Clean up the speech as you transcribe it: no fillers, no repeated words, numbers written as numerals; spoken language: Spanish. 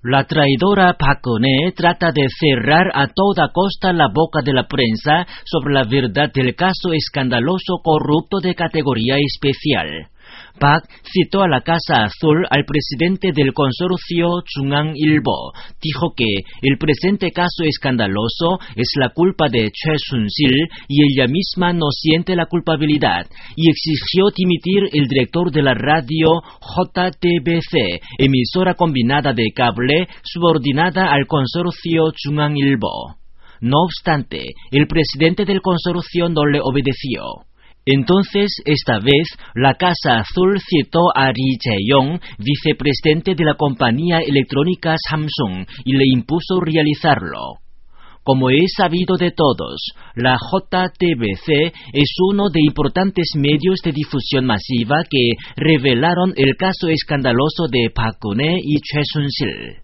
La traidora Park Geun-hye trata de cerrar a toda costa la boca de la prensa sobre la verdad del caso escandaloso corrupto de categoría especial. Park citó a la Casa Azul al presidente del consorcio Chungang-ilbo. Dijo que el presente caso escandaloso es la culpa de Choi Soon-sil y ella misma no siente la culpabilidad, y exigió dimitir el director de la radio JTBC, emisora combinada de cable subordinada al consorcio Chungang-ilbo. No obstante, el presidente del consorcio no le obedeció. Entonces, esta vez, la Casa Azul citó a Ri Jae-yong, vicepresidente de la compañía electrónica Samsung, y le impuso realizarlo. Como es sabido de todos, la JTBC es uno de importantes medios de difusión masiva que revelaron el caso escandaloso de Park Geun-hye y Choi Soon-sil.